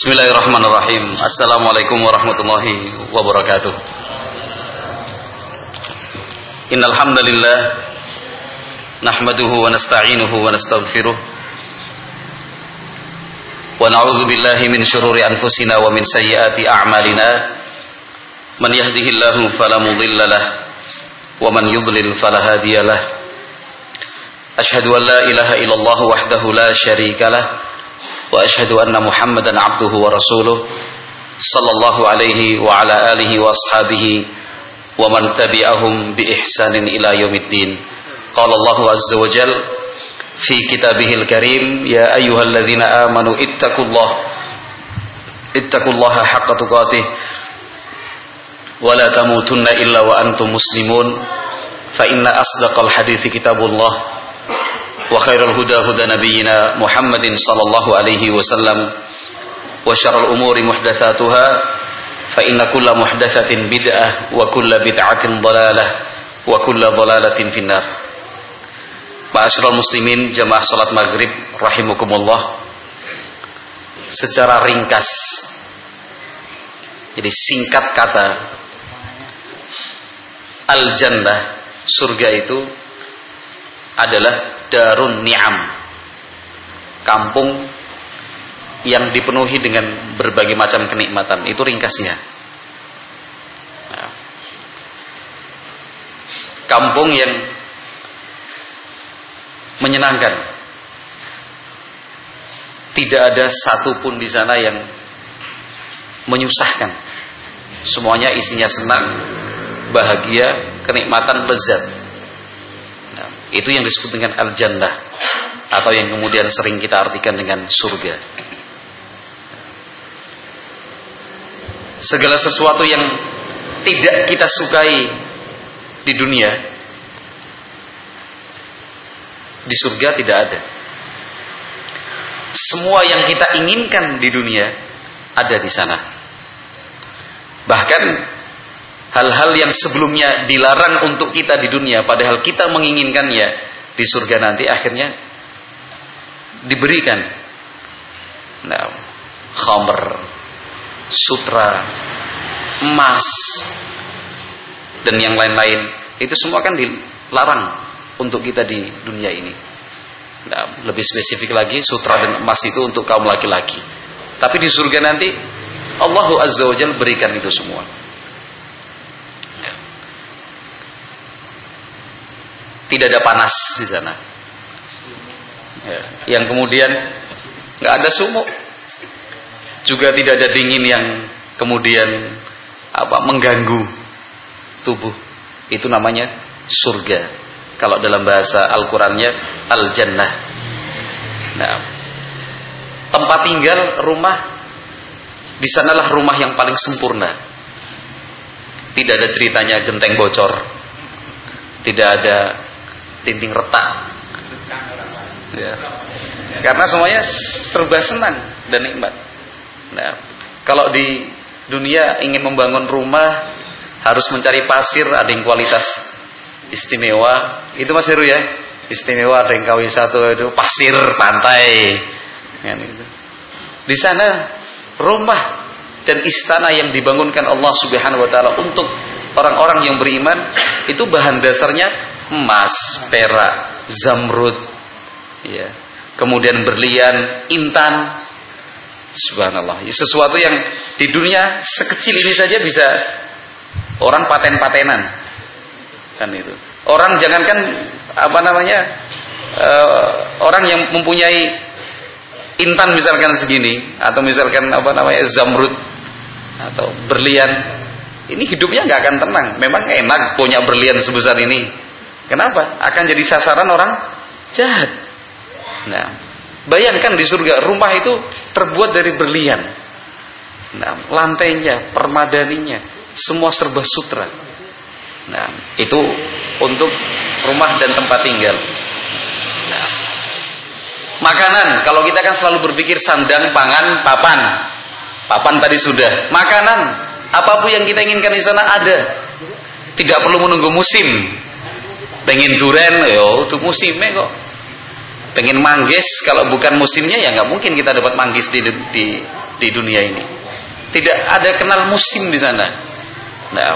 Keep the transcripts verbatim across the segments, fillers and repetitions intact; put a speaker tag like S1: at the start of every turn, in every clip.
S1: Bismillahirrahmanirrahim. Assalamualaikum warahmatullahi wabarakatuh. Innal hamdalillah nahmaduhu wa nasta'inuhu wa nastaghfiruh wa na'udzu billahi min shururi anfusina wa min sayyiati a'malina. Man yahdihillahu fala mudilla lahu wa man yudlil fala hadiya lahu. Asyhadu an la ilaha illallah wahdahu la syarika lahu wa asyhadu anna Muhammadan abduhu wa rasuluh sallallahu alaihi wa ala alihi wa ashabihi wa man tabi'ahum bi ihsanin ila yaumiddin. Qala Allahu azza wa jalla fi kitabihil karim, ya ayyuhalladzina amanu ittaqullaha ittaqullaha haqqa tuqatih wa la tamutunna illa wa antum muslimun. Fa inna asdaqal hadithi kitabullah wa khairul huda huda nabiyyina Muhammadin sallallahu alaihi wasallam wa syarrul umuri muhdatsatuha fa inna kulla muhdatsatin bid'ah wa kulla bid'atin dhalalah wa kulla dhalalatin finnar. Ma'asyiral muslimin jamaah salat maghrib rahimakumullah. Secara ringkas, jadi singkat kata, al-jannah, surga itu adalah darun ni'am, kampung yang dipenuhi dengan berbagai macam kenikmatan. Itu ringkasnya. Nah, kampung yang menyenangkan. Tidak ada satupun di sana yang menyusahkan. Semuanya isinya senang, bahagia, kenikmatan, lezat. Itu yang disebut dengan al-jannah, atau yang kemudian sering kita artikan dengan surga. Segala sesuatu yang tidak kita sukai di dunia, di surga tidak ada. Semua yang kita inginkan di dunia ada di sana. Bahkan hal-hal yang sebelumnya dilarang untuk kita di dunia, padahal kita menginginkannya, di surga nanti akhirnya diberikan. Nah, khamr, sutra, emas, dan yang lain-lain, itu semua kan dilarang untuk kita di dunia ini. Nah, lebih spesifik lagi, sutra dan emas itu untuk kaum laki-laki. Tapi di surga nanti Allah Azza wa Jalla berikan itu semua. Tidak ada panas di sana. Ya. Yang kemudian nggak ada sumuk, juga tidak ada dingin yang kemudian apa mengganggu tubuh. Itu namanya surga. Kalau dalam bahasa Al-Qur'annya al-jannah. Nah, tempat tinggal, rumah, di sanalah rumah yang paling sempurna. Tidak ada ceritanya genteng bocor, tidak ada dinding retak, ya. Karena semuanya serba senang dan nikmat. Nah, kalau di dunia ingin membangun rumah harus mencari pasir, ada yang kualitas istimewa, itu Mas Heru ya, istimewa, ada yang K W satu itu pasir pantai, ya, gitu. Di sana rumah dan istana yang dibangunkan Allah Subhanahu Wa Taala untuk orang-orang yang beriman itu bahan dasarnya emas, perak, zamrud, ya. Kemudian berlian, intan. Subhanallah. Sesuatu yang di dunia sekecil ini saja bisa orang paten-patenan. Kan itu. Orang jangankan apa namanya? Uh, orang yang mempunyai intan misalkan segini, atau misalkan apa namanya? Zamrud atau berlian, ini hidupnya nggak akan tenang. Memang enak punya berlian sebesar ini. Kenapa? Akan jadi sasaran orang jahat. Nah, bayangkan di surga, rumah itu terbuat dari berlian. Nah, lantainya, permadaninya, semua serba sutra. Nah, itu untuk rumah dan tempat tinggal. Nah, makanan, kalau kita kan selalu berpikir sandang, pangan, papan. Papan tadi sudah. Makanan, apapun yang kita inginkan di sana ada. Tidak perlu menunggu musim. Pengen duren, yo, itu musimnya kok. Pengen manggis, kalau bukan musimnya ya nggak mungkin kita dapat manggis di, di di dunia ini. Tidak ada kenal musim di sana. Nah,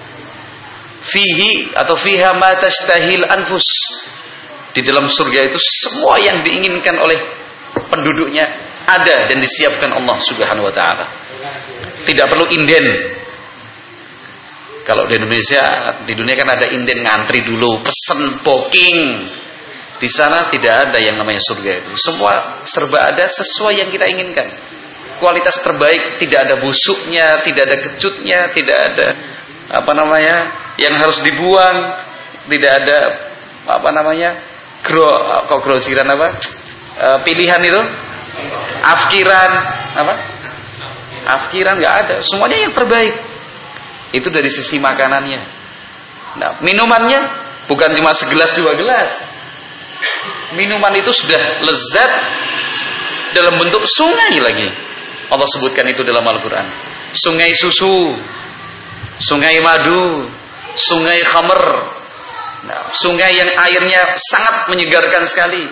S1: fihi atau fiha ma tashtahil anfus. Di dalam surga itu semua yang diinginkan oleh penduduknya ada dan disiapkan Allah Subhanahu wa taala. Tidak perlu inden. Kalau di Indonesia, di dunia kan ada inden, ngantri dulu, pesen, booking. Di sana tidak ada yang namanya surga itu. Semua serba ada sesuai yang kita inginkan. Kualitas terbaik, tidak ada busuknya, tidak ada kecutnya, tidak ada apa namanya yang harus dibuang, tidak ada apa namanya gro, kok grosiran apa e, pilihan itu, afkiran apa, afkiran nggak ada, semuanya yang terbaik. Itu dari sisi makanannya. Nah, minumannya bukan cuma segelas dua gelas. Minuman itu sudah lezat dalam bentuk sungai lagi. Allah sebutkan itu dalam Al-Quran. Sungai susu, sungai madu, sungai khamr. Nah, sungai yang airnya sangat menyegarkan sekali.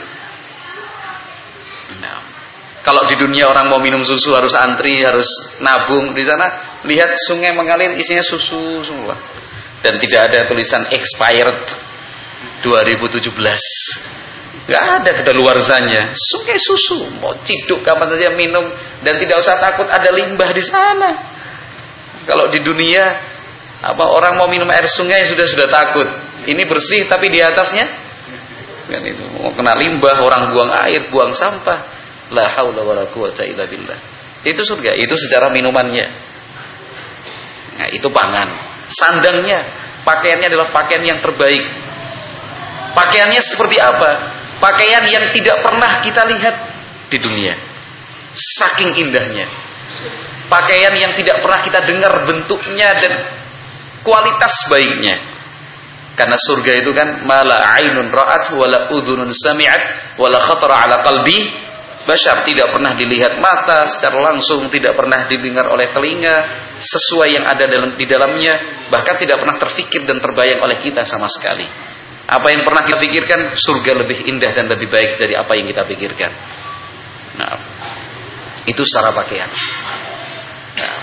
S1: Nah, kalau di dunia orang mau minum susu harus antri, harus nabung. Di sana lihat sungai mengalir isinya susu semua. Dan tidak ada tulisan expired dua ribu tujuh belas. Gak ada kedaluarsanya. Sungai susu, mau ciduk kapan saja minum dan tidak usah takut ada limbah di sana. Kalau di dunia apa orang mau minum air sungai sudah sudah takut. Ini bersih tapi di atasnya kan itu mau kena limbah, orang buang air, buang sampah. La haula wala quwata illa billah. Itu surga, itu secara minumannya. Nah, itu pangan. Sandangnya, pakaiannya adalah pakaian yang terbaik. Pakaiannya seperti apa? Pakaian yang tidak pernah kita lihat di dunia. Saking indahnya. Pakaian yang tidak pernah kita dengar bentuknya dan kualitas baiknya. Karena surga itu kan mala ainun ra'at wala udhunun sami'at wala khatara ala qalbi bashar, tidak pernah dilihat mata secara langsung, tidak pernah didengar oleh telinga, sesuai yang ada dalam di dalamnya, bahkan tidak pernah terfikir dan terbayang oleh kita sama sekali. Apa yang pernah kita pikirkan, surga lebih indah dan lebih baik dari apa yang kita pikirkan. Nah, itu secara pakaian. Nah,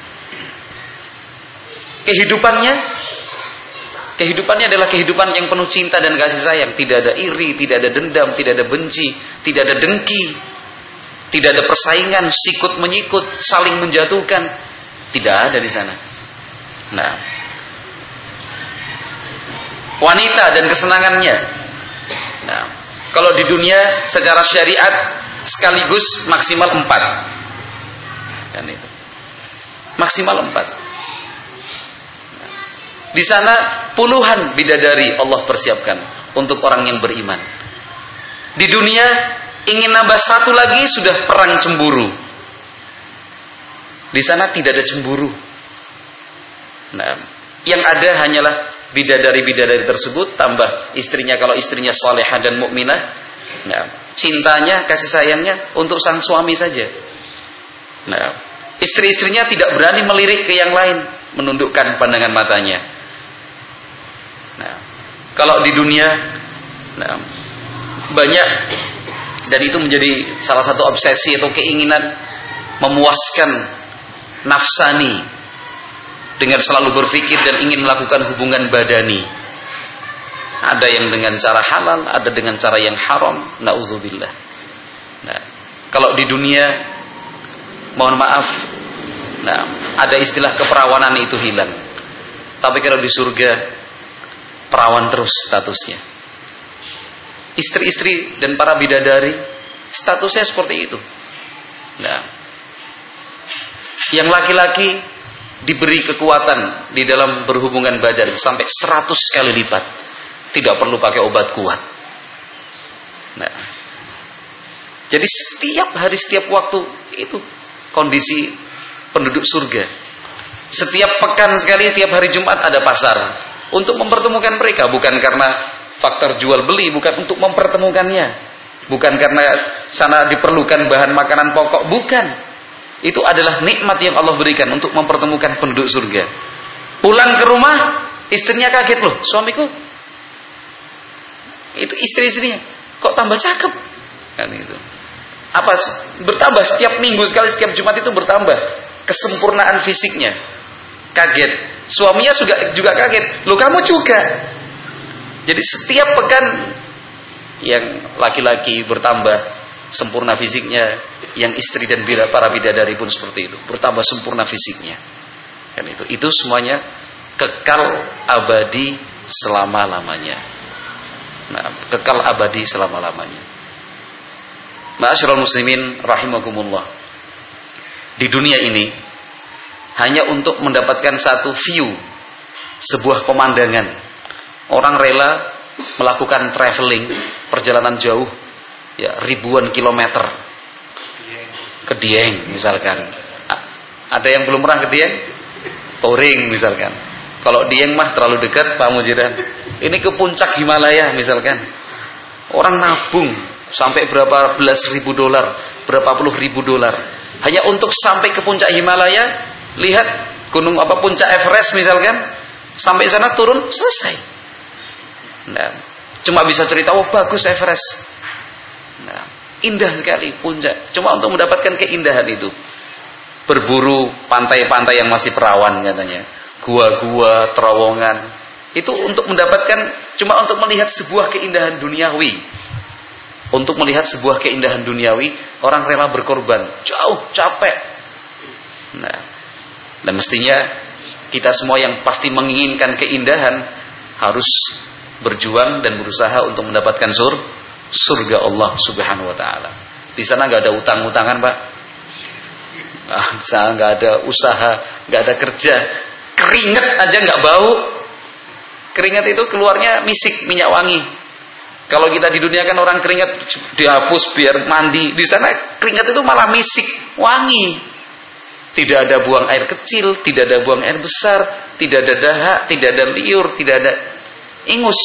S1: kehidupannya, kehidupannya adalah kehidupan yang penuh cinta dan kasih sayang. Tidak ada iri, tidak ada dendam, tidak ada benci, tidak ada dengki, tidak ada persaingan, sikut menyikut, saling menjatuhkan. Tidak ada di sana. Nah, wanita dan kesenangannya. Nah, kalau di dunia secara syariat sekaligus maksimal empat, kan itu maksimal empat. Nah, di sana puluhan bidadari Allah persiapkan untuk orang yang beriman. Di dunia ingin nambah satu lagi sudah perang cemburu. Di sana tidak ada cemburu. Nah, yang ada hanyalah bidadari-bidadari tersebut tambah istrinya kalau istrinya salehah dan mukminah. Nah, cintanya, kasih sayangnya untuk sang suami saja. Nah, istri-istrinya tidak berani melirik ke yang lain, menundukkan pandangan matanya. Nah, kalau di dunia, nah, banyak dan itu menjadi salah satu obsesi atau keinginan memuaskan nafsani dengan selalu berpikir dan ingin melakukan hubungan badani. Ada yang dengan cara halal, ada dengan cara yang haram. Na'udzubillah. Nah, kalau di dunia, mohon maaf, nah, ada istilah keperawanan itu hilang. Tapi kalau di surga, perawan terus statusnya. Istri-istri dan para bidadari, statusnya seperti itu. Nah, yang laki-laki diberi kekuatan di dalam berhubungan badan sampai seratus kali lipat. Tidak perlu pakai obat kuat. Nah, jadi setiap hari, setiap waktu itu kondisi penduduk surga. Setiap pekan sekali, tiap hari Jumat ada pasar untuk mempertemukan mereka, bukan karena faktor jual beli, bukan untuk mempertemukannya, bukan karena sana diperlukan bahan makanan pokok, bukan. Itu adalah nikmat yang Allah berikan untuk mempertemukan penduduk surga. Pulang ke rumah, istrinya kaget, loh, suamiku, itu istri-istrinya kok tambah cakep, kan itu. Apa bertambah setiap minggu sekali, setiap Jumat itu bertambah kesempurnaan fisiknya. Kaget. Suaminya juga juga kaget. Loh, kamu juga. Jadi setiap pekan yang laki-laki bertambah sempurna fisiknya, yang istri dan para bidadari pun seperti itu, bertambah sempurna fisiknya. Kan itu. Itu semuanya kekal abadi selama-lamanya. Nah, kekal abadi selama-lamanya. Ma'asyiral muslimin rahimakumullah. Di dunia ini hanya untuk mendapatkan satu view, sebuah pemandangan, orang rela melakukan traveling, perjalanan jauh, ya ribuan kilometer ke Dieng misalkan. Ada yang belum pernah ke Dieng? Touring misalkan. Kalau Dieng mah terlalu dekat, Pak Mujiran. Ini ke puncak Himalaya misalkan. Orang nabung sampai berapa belas ribu dolar, berapa puluh ribu dolar, hanya untuk sampai ke puncak Himalaya, lihat gunung apa puncak Everest misalkan, sampai sana turun selesai. Nah, cuma bisa cerita, oh bagus Everest. Nah, indah sekali puncak. Cuma untuk mendapatkan keindahan itu, berburu pantai-pantai yang masih perawan katanya, gua-gua, terowongan, itu untuk mendapatkan, cuma untuk melihat sebuah keindahan duniawi. Untuk melihat sebuah keindahan duniawi, orang rela berkorban, jauh, capek. Nah, dan mestinya kita semua yang pasti menginginkan keindahan harus berjuang dan berusaha untuk mendapatkan sur, surga Allah Subhanahu wa taala. Di sana enggak ada utang-utangan, Pak. Ah, di sana enggak ada usaha, enggak ada kerja. Keringat aja enggak bau. Keringat itu keluarnya misik, minyak wangi. Kalau kita di dunia kan orang keringat dihapus biar mandi, di sana keringat itu malah misik, wangi. Tidak ada buang air kecil, tidak ada buang air besar, tidak ada dahak, tidak ada liur, tidak ada ingus.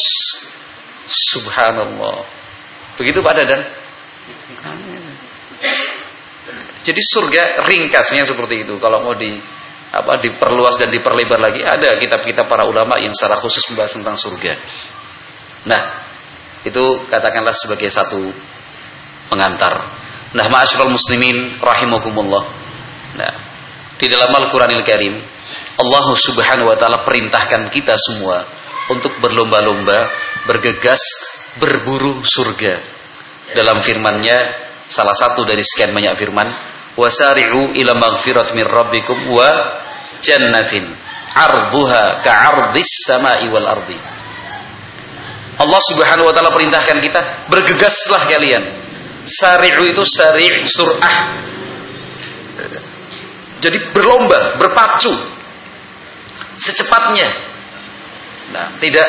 S1: Subhanallah. Begitu Pak Dadan. Jadi surga ringkasnya seperti itu. Kalau mau di apa diperluas dan diperlebar lagi, ada kitab-kitab para ulama yang secara khusus membahas tentang surga. Nah, itu katakanlah sebagai satu pengantar. Nah, ma'asyiral muslimin rahimakumullah. Nah, di dalam Al-Qur'anil Karim, Allah Subhanahu wa taala perintahkan kita semua untuk berlomba-lomba, bergegas, berburu surga. Dalam firman-Nya, salah satu dari sekian banyak firman, wasari'u ila maghfirat min rabbikum wa jannatin 'arduha ka'ardis sama'i wal ardi. Allah Subhanahu wa taala perintahkan kita, bergegaslah kalian. Sari'u itu sari' sur'ah. Jadi berlomba, berpacu secepatnya. Nah, tidak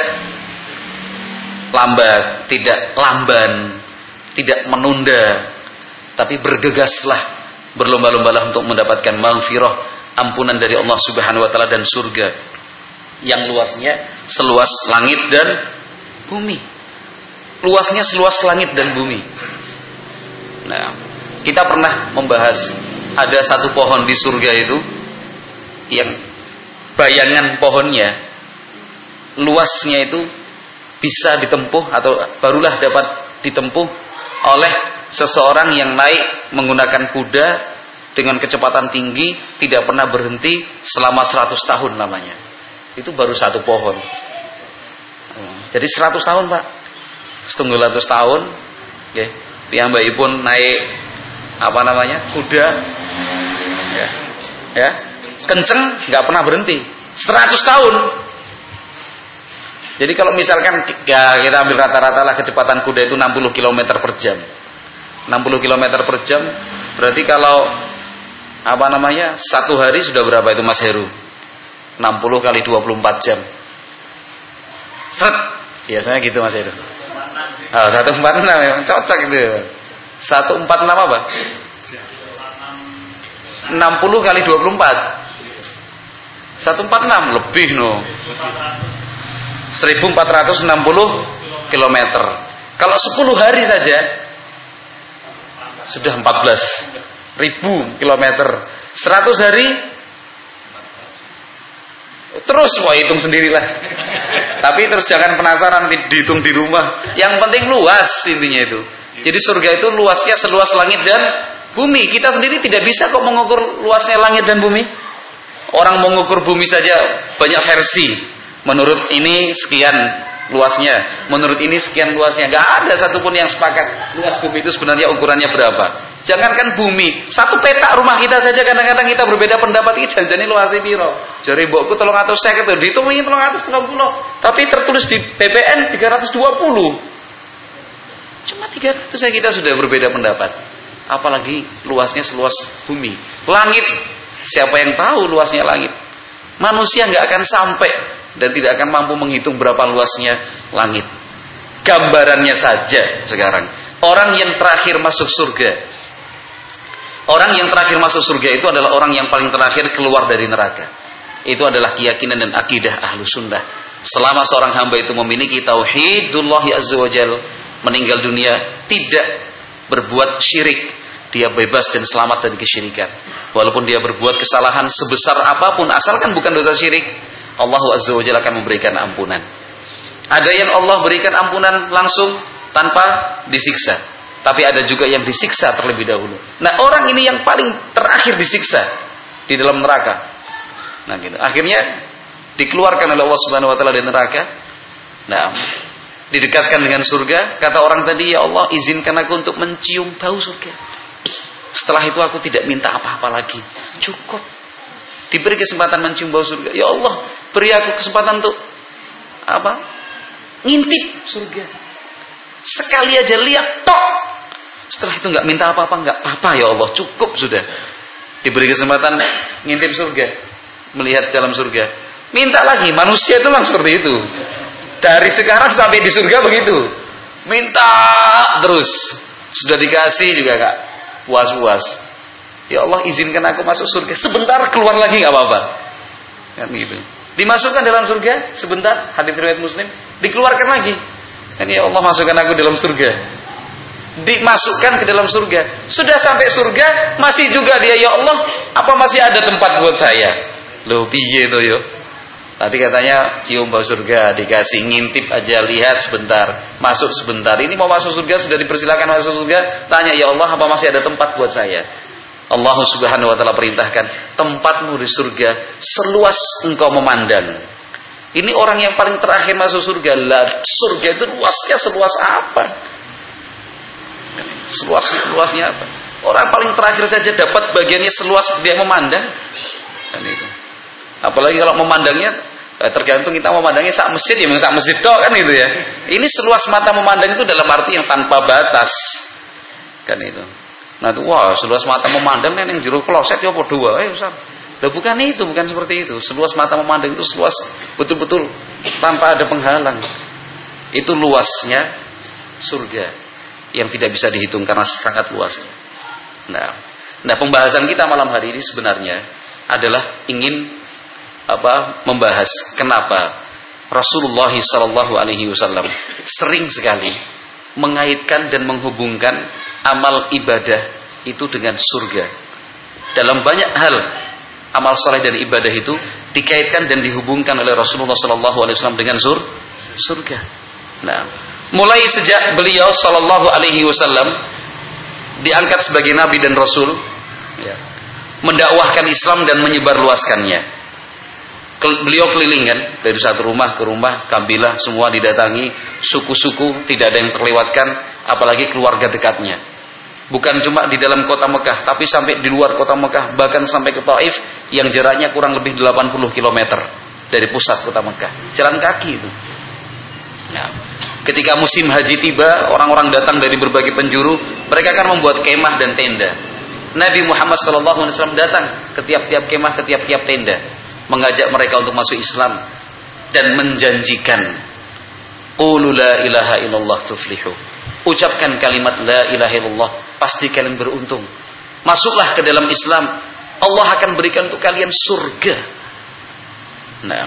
S1: lambat, tidak lamban, tidak menunda, tapi bergegaslah, berlomba-lombalah untuk mendapatkan maghfirah, ampunan dari Allah Subhanahu wa taala dan surga yang luasnya seluas langit dan bumi. Luasnya seluas langit dan bumi. Nah, kita pernah membahas ada satu pohon di surga itu yang bayangan pohonnya luasnya itu bisa ditempuh atau barulah dapat ditempuh oleh seseorang yang naik menggunakan kuda dengan kecepatan tinggi, tidak pernah berhenti selama seratus tahun namanya. Itu baru satu pohon. Jadi seratus tahun, Pak. Setunggal ratus tahun, nggih. Piyambakipun naik apa namanya? Kuda. Ya. Ya. Kenceng, enggak pernah berhenti. seratus tahun. Jadi kalau misalkan ya, kita ambil rata-rata lah kecepatan kuda itu enam puluh kilometer per jam. enam puluh kilometer per jam, berarti kalau apa namanya? Satu hari sudah berapa itu Mas Heru? enam puluh kali dua puluh empat jam. Seret. Biasanya gitu Mas Heru. Oh, seratus empat puluh enam memang cocok itu. seratus empat puluh enam apa? enam puluh kali dua puluh empat. seratus empat puluh enam lebih no. seribu empat ratus enam puluh kilometer. Kalau sepuluh hari saja sudah empat belas ribu kilometer. seratus hari terus wah hitung sendirilah. Tapi terus jangan penasaran dihitung di rumah. Yang penting luas intinya itu. Jadi surga itu luasnya seluas langit dan Bumi, kita sendiri tidak bisa kok mengukur luasnya langit dan bumi. Orang mengukur bumi saja banyak versi. Menurut ini sekian luasnya, menurut ini sekian luasnya. Gak ada satupun yang sepakat luas bumi itu sebenarnya ukurannya berapa. Jangankan bumi, satu petak rumah kita saja kadang-kadang kita berbeda pendapat. Ini janjane luasnya piro? Jare mbokku tolong atus saya gitu, dihitung ini tolong atus tolong puluh. Tapi tertulis di P P N tiga ratus dua puluh. Cuma tiga ratus saja kita sudah berbeda pendapat. Apalagi luasnya seluas bumi. Langit, siapa yang tahu luasnya langit? Manusia nggak akan sampai dan tidak akan mampu menghitung berapa luasnya langit. Gambarannya saja sekarang, orang yang terakhir masuk surga, orang yang terakhir masuk surga itu adalah orang yang paling terakhir keluar dari neraka. Itu adalah keyakinan dan akidah ahlu sunnah. Selama seorang hamba itu memiliki tauhidullah azza wa jal, meninggal dunia tidak berbuat syirik, dia bebas dan selamat dari kesyirikan. Walaupun dia berbuat kesalahan sebesar apapun, asalkan bukan dosa syirik, Allah azza wa jalla akan memberikan ampunan. Ada yang Allah berikan ampunan langsung tanpa disiksa, tapi ada juga yang disiksa terlebih dahulu. Nah, orang ini yang paling terakhir disiksa di dalam neraka. Nah, gitu. Akhirnya dikeluarkan oleh Allah Subhanahu wa taala dari neraka. Nah, didekatkan dengan surga. Kata orang tadi, ya Allah, izinkan aku untuk mencium bau surga. Setelah itu aku tidak minta apa-apa lagi. Cukup. Diberi kesempatan mencium bau surga. Ya Allah, beri aku kesempatan untuk apa? Ngintip surga. Sekali aja lihat tok. Setelah itu nggak minta apa-apa, nggak apa-apa ya Allah, cukup sudah. Diberi kesempatan ngintip surga, melihat dalam surga. Minta lagi, manusia itu memang seperti itu. Dari sekarang sampai di surga begitu. Minta terus. Sudah dikasih juga nggak puas-puas. Ya Allah, izinkan aku masuk surga. Sebentar keluar lagi nggak apa-apa. Kan gitu. Dimasukkan dalam surga sebentar, hadits riwayat Muslim, dikeluarkan lagi. Dan ya Allah, masukkan aku dalam surga. Dimasukkan ke dalam surga. Sudah sampai surga, masih juga dia, ya Allah, apa masih ada tempat buat saya? Loh, piye to yo? Tadi katanya cium bau surga, dikasih ngintip aja, lihat sebentar, masuk sebentar. Ini mau masuk surga, sudah dipersilakan masuk surga. Tanya, ya Allah, apa masih ada tempat buat saya? Allah Subhanahu wa taala perintahkan, tempatmu di surga seluas engkau memandang. Ini orang yang paling terakhir masuk surga. Lah, surga itu luasnya seluas apa? Seluas luasnya apa? Orang paling terakhir saja dapat bagiannya seluas dia memandang. Dan itu. Apalagi kalau memandangnya, eh, tergantung kita memandangnya sak masjid, ya sak masjid dok kan itu ya. Ini seluas mata memandang itu dalam arti yang tanpa batas. Kan itu. Nah itu, wah, seluas mata memandang yang jero kloset ya apa dua, eh Ustaz. Lah bukan itu, bukan seperti itu. Seluas mata memandang itu seluas betul-betul tanpa ada penghalang. Itu luasnya surga yang tidak bisa dihitung karena sangat luas. Nah, nah pembahasan kita malam hari ini sebenarnya adalah ingin apa? Membahas kenapa Rasulullah shallallahu alaihi wasallam sering sekali mengaitkan dan menghubungkan amal ibadah itu dengan surga. Dalam banyak hal amal saleh dan ibadah itu dikaitkan dan dihubungkan oleh Rasulullah shallallahu alaihi wasallam dengan sur surga. Nah, mulai sejak beliau sallallahu alaihi wasallam diangkat sebagai nabi dan rasul, ya, mendakwahkan Islam dan menyebarluaskannya. Beliau keliling kan, dari satu rumah ke rumah, kabilah semua didatangi, suku-suku tidak ada yang terlewatkan, apalagi keluarga dekatnya. Bukan cuma di dalam kota Mekah, tapi sampai di luar kota Mekah, bahkan sampai ke Taif yang jaraknya kurang lebih delapan puluh kilometer dari pusat kota Mekah. Jalan kaki itu. Nah, ketika musim haji tiba, orang-orang datang dari berbagai penjuru, mereka akan membuat kemah dan tenda. Nabi Muhammad shallallahu alaihi wasallam datang ke tiap-tiap kemah, ke tiap-tiap tenda, mengajak mereka untuk masuk Islam dan menjanjikan, qulu la ilaha illallah tuflihu. Ucapkan kalimat la ilaha illallah, pasti kalian beruntung. Masuklah ke dalam Islam, Allah akan berikan untuk kalian surga. Nah,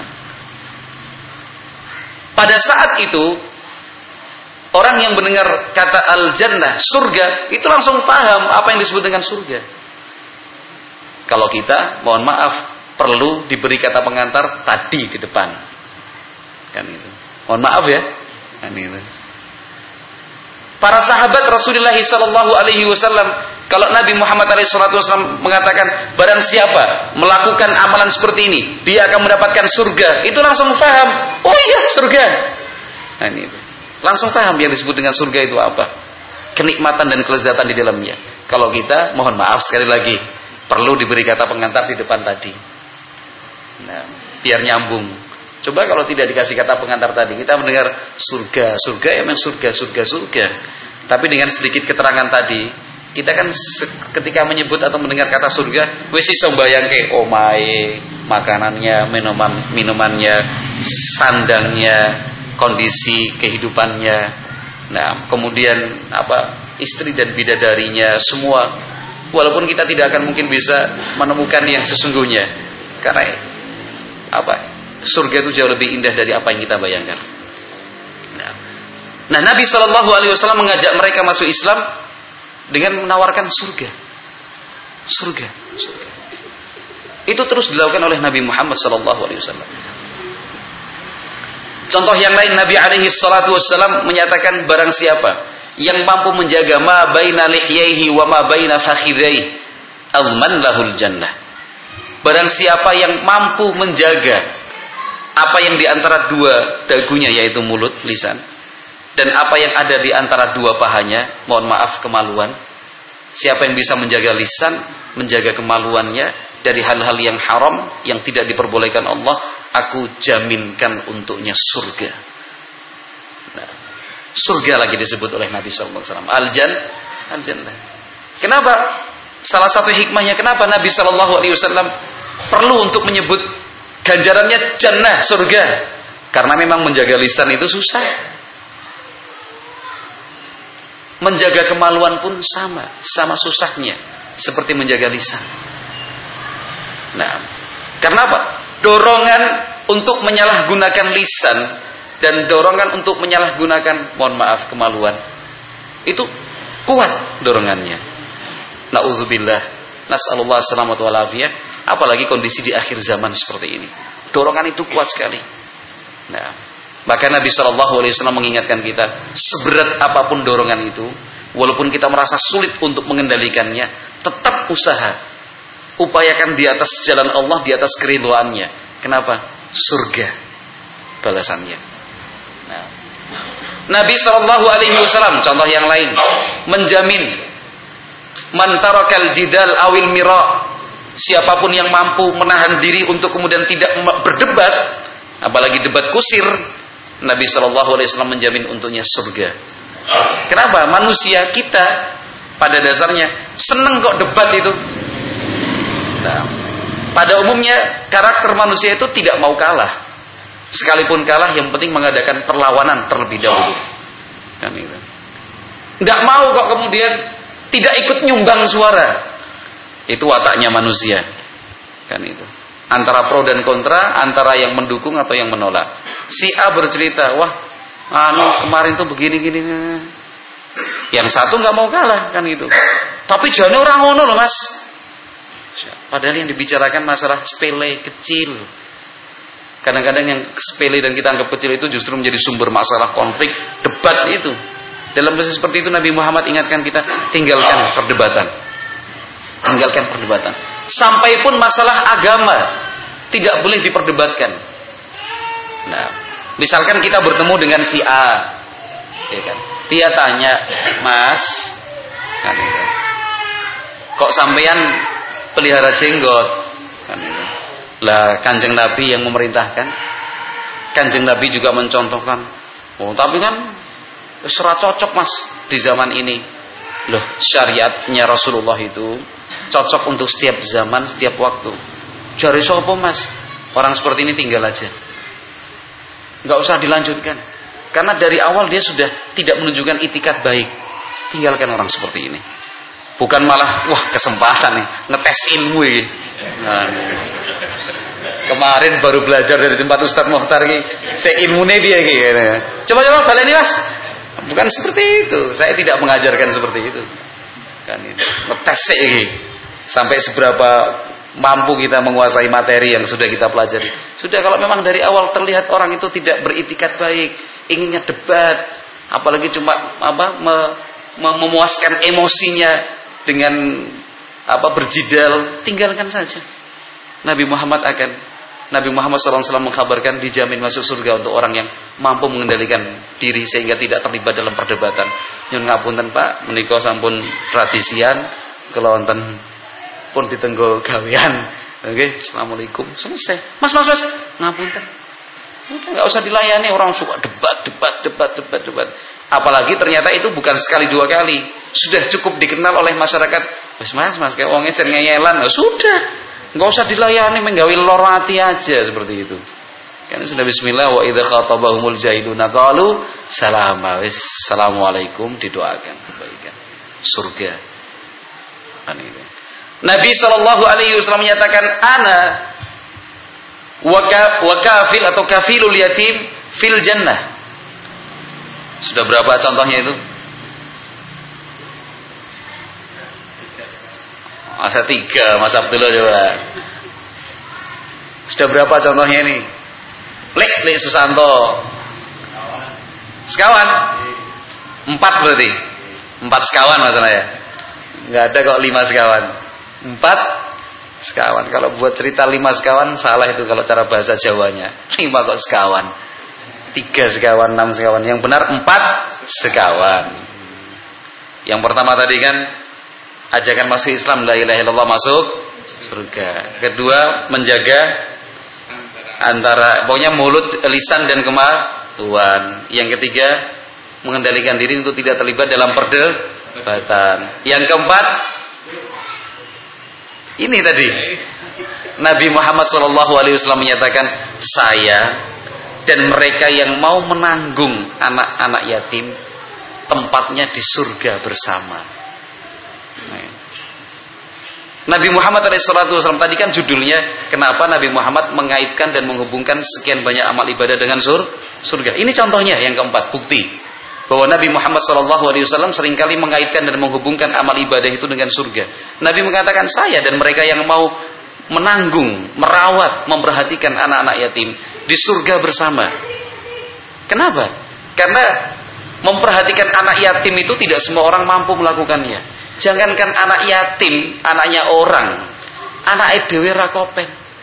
S1: pada saat itu orang yang mendengar kata al-jannah, surga, itu langsung paham apa yang disebut dengan surga. Kalau kita, mohon maaf, perlu diberi kata pengantar tadi di depan. Kan itu. Mohon maaf ya. Kan itu. Para sahabat Rasulullah sallallahu alaihi wasallam Kalau Nabi Muhammad shallallahu alaihi wasallam mengatakan barang siapa melakukan amalan seperti ini, dia akan mendapatkan surga, itu langsung paham. Oh iya, surga. Nah, ini langsung paham yang disebut dengan surga itu apa. Kenikmatan dan kelezatan di dalamnya. Kalau kita, mohon maaf sekali lagi, perlu diberi kata pengantar di depan tadi. Nah, biar nyambung. Coba kalau tidak dikasih kata pengantar tadi, kita mendengar surga, surga ya memang surga, surga, surga. Tapi dengan sedikit keterangan tadi, kita kan ketika menyebut atau mendengar kata surga, wis iso mbayangke omahe, makanannya, minuman minumannya, sandangnya, kondisi kehidupannya. Nah, kemudian apa? Istri dan bidadarinya semua. Walaupun kita tidak akan mungkin bisa menemukan yang sesungguhnya. Karena apa? Surga itu jauh lebih indah dari apa yang kita bayangkan. Nah, nah Nabi shallallahu alaihi wasallam mengajak mereka masuk Islam dengan menawarkan surga. Surga, surga. Itu terus dilakukan oleh Nabi Muhammad shallallahu alaihi wasallam. Contoh yang lain, Nabi alaihi salatu wasallam menyatakan barang siapa yang mampu menjaga ma baina lihyaihi wa ma baina fakhidaihi adman lahul jannah. Barang siapa yang mampu menjaga apa yang di antara dua dagunya, yaitu mulut, lisan, dan apa yang ada di antara dua pahanya, mohon maaf, kemaluan. Siapa yang bisa menjaga lisan, menjaga kemaluannya dari hal-hal yang haram, yang tidak diperbolehkan Allah, aku jaminkan untuknya surga. Nah, surga lagi disebut oleh Nabi shallallahu alaihi wasallam. Al-Jan, Al-Jannah. Kenapa? Salah satu hikmahnya kenapa Nabi shallallahu alaihi wasallam perlu untuk menyebut ganjarannya jannah, surga? Karena memang menjaga lisan itu susah. Menjaga kemaluan pun sama, sama susahnya seperti menjaga lisan. Nah, karena apa? Dorongan untuk menyalahgunakan lisan dan dorongan untuk menyalahgunakan, mohon maaf, kemaluan itu kuat dorongannya. Nauzubillah, nas'alullah salamatu wal afiyah. Apalagi kondisi di akhir zaman seperti ini, dorongan itu kuat sekali. Nah, maka Nabi shallallahu alaihi wasallam mengingatkan kita, seberat apapun dorongan itu, walaupun kita merasa sulit untuk mengendalikannya, tetap usaha, upayakan di atas jalan Allah, di atas keridhaannya. Kenapa? Surga balasannya. Nah, Nabi shallallahu alaihi wasallam, contoh yang lain, menjamin man tarakal jidal awil mira, siapapun yang mampu menahan diri untuk kemudian tidak berdebat, apalagi debat kusir, Nabi shallallahu alaihi wasallam menjamin untuknya surga. Kenapa? Manusia kita pada dasarnya seneng kok debat itu. Nah, pada umumnya karakter manusia itu tidak mau kalah. Sekalipun kalah, yang penting mengadakan perlawanan terlebih dahulu. Kan itu. Tidak mau kok kemudian tidak ikut nyumbang suara. Itu wataknya manusia. Kan itu. Antara pro dan kontra, antara yang mendukung atau yang menolak. Si A bercerita, wah, anu kemarin tuh begini-gini. Yang satu nggak mau kalah, kan itu. Tapi jangan orang ngono loh, Mas. Padahal yang dibicarakan masalah sepele, kecil. Kadang-kadang yang sepele dan kita anggap kecil itu justru menjadi sumber masalah, konflik, debat itu. Dalam posisi seperti itu Nabi Muhammad ingatkan kita, tinggalkan perdebatan. Tinggalkan perdebatan. Sampai pun masalah agama tidak boleh diperdebatkan. Nah, misalkan kita bertemu dengan si A, ya kan? Dia tanya, Mas, kan itu, kok sampean pelihara jenggot? Kan itu. Lah, Kanjeng Nabi yang memerintahkan. Kanjeng Nabi juga mencontohkan. Oh, tapi kan ora cocok, Mas, di zaman ini. Loh, syariatnya Rasulullah itu cocok untuk setiap zaman, setiap waktu. Jari sapa, Mas? Orang seperti ini tinggal aja. Enggak usah dilanjutkan. Karena dari awal dia sudah tidak menunjukkan itikat baik. Tinggalkan orang seperti ini. Bukan malah, wah, kesempatan nih, ngetes ilmu ini. Nah, kemarin baru belajar dari tempat Ustadz Mokhtar ini, saya ilmunya dia gitu. Coba-coba baleni, Mas. Bukan seperti itu. Saya tidak mengajarkan seperti itu. Kan itu. Ngetes ini. Sampai seberapa mampu kita menguasai materi yang sudah kita pelajari. Sudah, kalau memang dari awal terlihat orang itu tidak beritikat baik, inginnya debat, apalagi cuma apa me, me, memuaskan emosinya, dengan apa berjidal, tinggalkan saja. Nabi Muhammad akan Nabi Muhammad shallallahu alaihi wasallam mengkabarkan dijamin masuk surga untuk orang yang mampu mengendalikan diri sehingga tidak terlibat dalam perdebatan. Nyun ngapunten Pak, menika sampun tradisian kalau wonten pun ditenggo gawean. Oke, assalamualaikum. Selesai. Mas, mas, mas, ngapunten. Udah enggak usah dilayani, orang suka debat, debat, debat, debat, debat. Apalagi ternyata itu bukan sekali dua kali. Sudah cukup dikenal oleh masyarakat. Mas, mas, mas, kayak wong ecen ngeyelan. Nah, sudah. Enggak usah dilayani, menggawi lor hati aja seperti itu. Kan sudah bismillah wa idza khatabahumul jahiluna qalu salama. Wis assalamualaikum, didoakan kebaikan. Surga. Kan itu. Nabi sallallahu alaihi wasallam menyatakan ana wa kafil atau kafilul yatim fil jannah. Sudah berapa contohnya itu? Masa tiga, Mas Abdullah coba. Sudah berapa contohnya ini? Lek, Lek Susanto. Sekawan? Empat berarti? Empat sekawan masalahnya. Enggak ada kok lima sekawan. Empat sekawan. Kalau buat cerita lima sekawan salah itu kalau cara bahasa Jawanya. Lima kok sekawan. Tiga sekawan, enam sekawan. Yang benar empat sekawan. Yang pertama tadi kan ajakan masuk Islam, la ilaha illallah, masuk surga. Kedua, menjaga antara pokoknya mulut, lisan dan kemaluan. Yang ketiga, mengendalikan diri untuk tidak terlibat dalam perdebatan. Yang keempat, ini tadi Nabi Muhammad shallallahu alaihi wasallam menyatakan, saya dan mereka yang mau menanggung anak-anak yatim tempatnya di surga bersama. Nabi Muhammad shallallahu alaihi wasallam tadi kan judulnya, kenapa Nabi Muhammad mengaitkan dan menghubungkan sekian banyak amal ibadah dengan sur surga. Ini contohnya yang keempat, bukti bahwa Nabi Muhammad shallallahu alaihi wasallam seringkali mengaitkan dan menghubungkan amal ibadah itu dengan surga. Nabi mengatakan, saya dan mereka yang mau menanggung, merawat, memperhatikan anak-anak yatim di surga bersama. Kenapa? Karena memperhatikan anak yatim itu tidak semua orang mampu melakukannya. Jangankan anak yatim, anaknya orang, anak dhewe ra kopen.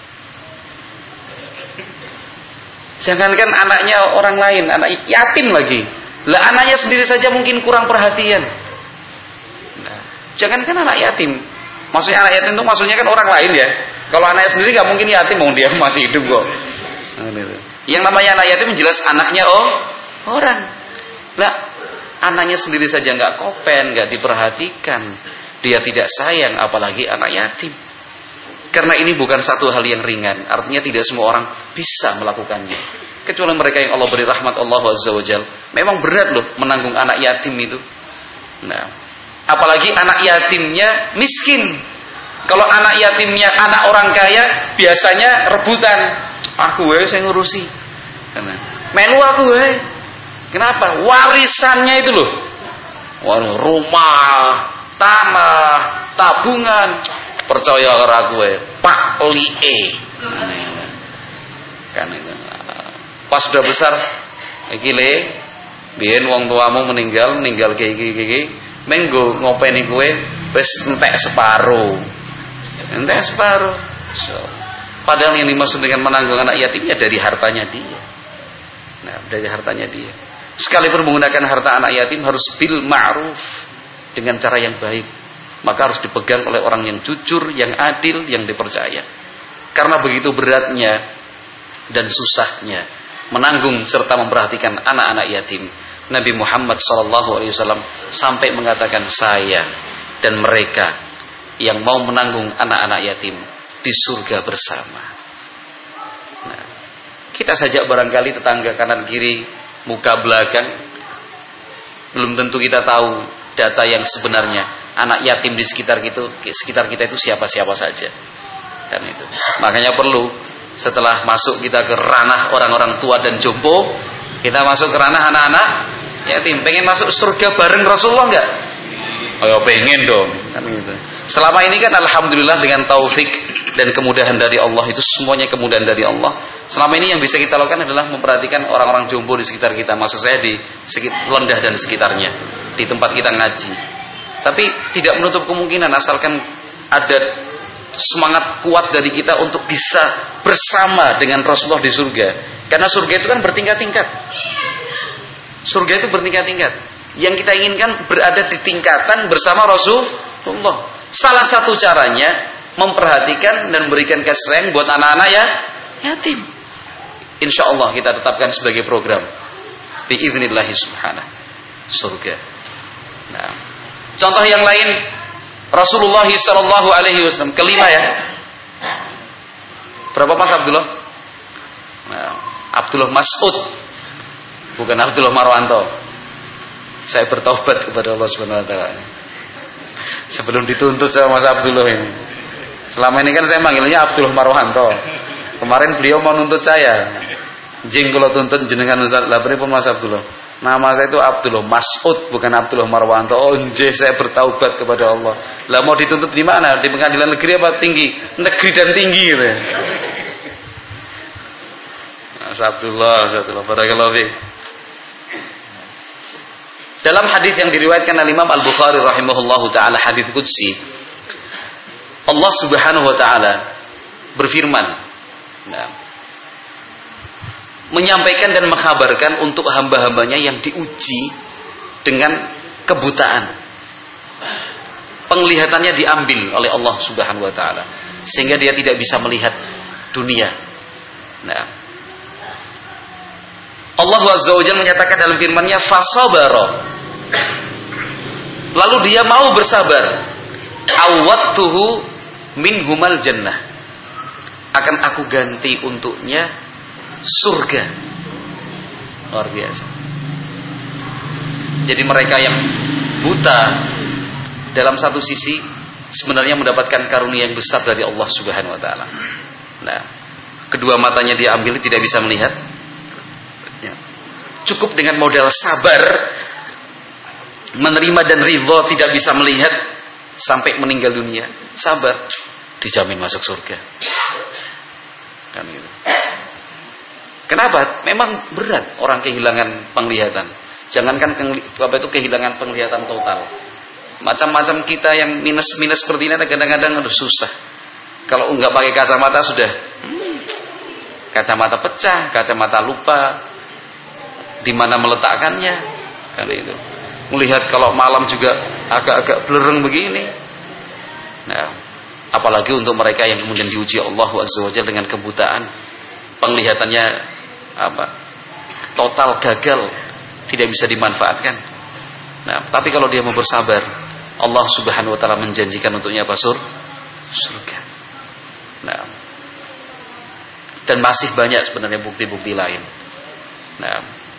S1: Jangankan anaknya orang lain, anak yatim lagi. Lah anaknya sendiri saja mungkin kurang perhatian. Nah, jangankan anak yatim. Maksudnya anak yatim itu maksudnya kan orang lain ya. Kalau anaknya sendiri nggak mungkin yatim, mau dia masih hidup kok. Yang namanya anak yatim jelas anaknya oh orang. Lah anaknya sendiri saja nggak kopen, nggak diperhatikan, dia tidak sayang, apalagi anak yatim. Karena ini bukan satu hal yang ringan. Artinya tidak semua orang bisa melakukannya. Kecuali mereka yang Allah beri rahmat Allah Azza wa Jal. Memang berat loh menanggung anak yatim itu. Nah, apalagi anak yatimnya miskin. Kalau anak yatimnya anak orang kaya, biasanya rebutan. Aku weh saya ngurusi. Melu aku weh. Kenapa? Warisannya itu loh. Rumah, tanah, tabungan. Percaya karo aku wae, Pak Lie. Kan itu. Pas sudah besar, iki le, biyen wong tuamu meninggal, meninggal kayak iki-iki, menggo ngopeni kowe wis entek separo. Entek separo. So, padahal yang dimaksud dengan menanggung anak yatimnya dari hartanya dia. Nah, dari hartanya dia. Sekalipun menggunakan harta anak yatim harus bil ma'ruf, dengan cara yang baik. Maka harus dipegang oleh orang yang jujur, yang adil, yang dipercaya. Karena begitu beratnya dan susahnya menanggung serta memperhatikan anak-anak yatim, Nabi Muhammad shallallahu alaihi wasallam sampai mengatakan, saya dan mereka yang mau menanggung anak-anak yatim di surga bersama. Nah, kita saja barangkali tetangga kanan kiri, muka belakang, belum tentu kita tahu data yang sebenarnya anak yatim di sekitar kita, sekitar kita itu siapa-siapa saja. Dan itu makanya perlu setelah masuk kita ke ranah orang-orang tua dan jompo, kita masuk ke ranah anak-anak yatim. Pengen masuk surga bareng Rasulullah enggak? Oh pengen dong. Kan gitu. Selama ini kan alhamdulillah dengan taufik dan kemudahan dari Allah, itu semuanya kemudahan dari Allah. Selama ini yang bisa kita lakukan adalah memperhatikan orang-orang jompo di sekitar kita. Maksud saya di sekitar Lendah dan sekitarnya, di tempat kita ngaji. Tapi tidak menutup kemungkinan asalkan ada semangat kuat dari kita untuk bisa bersama dengan Rasulullah di surga. Karena surga itu kan bertingkat-tingkat. Surga itu bertingkat-tingkat. Yang kita inginkan berada di tingkatan bersama Rasulullah. Salah satu caranya memperhatikan dan memberikan kasih sayang buat anak-anak ya yatim. Insya Allah kita tetapkan sebagai program. Biidznillahi subhanahu. Surga. Nah, contoh yang lain Rasulullah sallallahu alaihi wasallam kelima ya. Berapa Mas Abdullah? Nah, Abdullah Mas'ud, bukan Abdullah Marwanto. Saya bertaubat kepada Allah Subhanahu wa taala. Sebelum dituntut sama Mas Abdullah ini. Selama ini kan saya manggilnya Abdullah Marwanto. Kemarin beliau mau nuntut saya. Jing kalau tuntut jenengan Ustaz, lah pripun Mas Abdullah? Nama saya itu Abdullah Mas'ud, bukan Abdullah Marwanto. Oh, nggih, saya bertaubat kepada Allah. Lah mau dituntut di mana? Di pengadilan negeri apa tinggi? Negeri dan tinggi gitu. Mas Abdullah, Mas Abdullah, barakallahu fiik. Dalam hadis yang diriwayatkan oleh Imam Al-Bukhari rahimahullahu taala, hadis qudsi, Allah Subhanahu wa taala berfirman, nah, menyampaikan dan mengkhabarkan untuk hamba-hambanya yang diuji dengan kebutaan. Penglihatannya diambil oleh Allah Subhanahu wa taala sehingga dia tidak bisa melihat dunia. Nah, Allah Azza wa Jalla menyatakan dalam firman-Nya fasabara. Lalu dia mau bersabar. Awwatuhu minhumal jannah. Akan aku ganti untuknya surga. Luar biasa. Jadi mereka yang buta dalam satu sisi sebenarnya mendapatkan karunia yang besar dari Allah Subhanahu wa taala. Nah, kedua matanya dia ambil, tidak bisa melihat. Ya. Cukup dengan modal sabar, menerima dan ridha, tidak bisa melihat sampai meninggal dunia. Sabar, dijamin masuk surga. Kan gitu. Kenapa? Memang berat orang kehilangan penglihatan. Jangankan apa itu kehilangan penglihatan total. Macam-macam kita yang minus-minus seperti ini kadang-kadang aduh susah. Kalau enggak pakai kacamata sudah hmm, kacamata pecah, kacamata lupa di mana meletakkannya. Kan itu. Melihat kalau malam juga agak-agak blereng begini. Nah, apalagi untuk mereka yang kemudian diuji Allah Azza wa Jalla dengan kebutaan, penglihatannya apa total gagal, tidak bisa dimanfaatkan. Nah, tapi kalau dia mau bersabar, Allah Subhanahu wa taala menjanjikan untuknya apa? Sur surga. Nah, dan masih banyak sebenarnya bukti-bukti lain. Nah,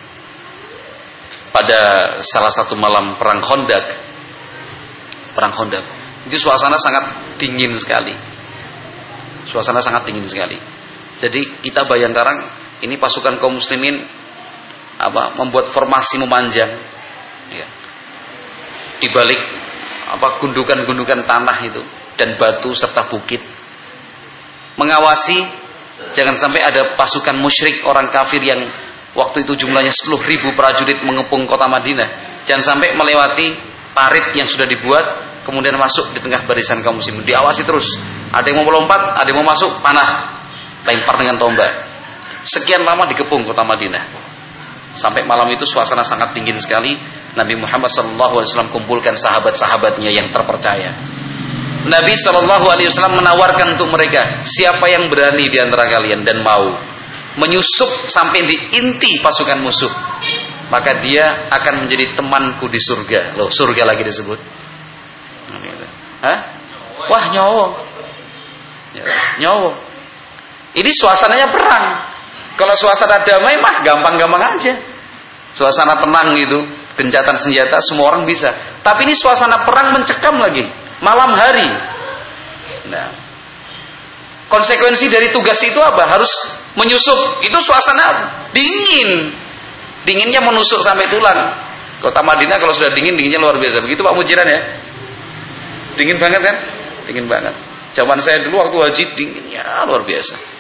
S1: pada salah satu malam perang Khandaq, perang Khandaq, itu suasana sangat dingin sekali. Suasana sangat dingin sekali. Jadi kita bayangkan ini pasukan kaum muslimin apa membuat formasi memanjang, ya, di balik apa gundukan-gundukan tanah itu dan batu serta bukit, mengawasi jangan sampai ada pasukan musyrik orang kafir yang waktu itu jumlahnya sepuluh ribu prajurit mengepung kota Madinah, jangan sampai melewati parit yang sudah dibuat kemudian masuk di tengah barisan kaum muslimin. Diawasi terus, ada yang mau melompat, ada yang mau masuk, panah, lempar dengan tombak. Sekian lama dikepung kota Madinah. Sampai malam itu suasana sangat dingin sekali. Nabi Muhammad sallallahu alaihi wasallam kumpulkan sahabat-sahabatnya yang terpercaya. Nabi sallallahu alaihi wasallam menawarkan untuk mereka, siapa yang berani di antara kalian dan mau menyusup sampai di inti pasukan musuh, maka dia akan menjadi temanku di surga. Loh, surga lagi disebut. Hah? Wah, nyawa. Nyawa. Ini suasananya perang. Kalau suasana damai mah gampang-gampang aja. Suasana tenang gitu, gencatan senjata semua orang bisa. Tapi ini suasana perang mencekam lagi, malam hari. Nah, konsekuensi dari tugas itu apa? Harus menyusup. Itu suasana dingin. Dinginnya menusuk sampai tulang. Kota Madinah kalau sudah dingin, dinginnya luar biasa. Begitu Pak Mujiran ya? Dingin banget kan? Dingin banget. Zaman saya dulu waktu haji dinginnya luar biasa.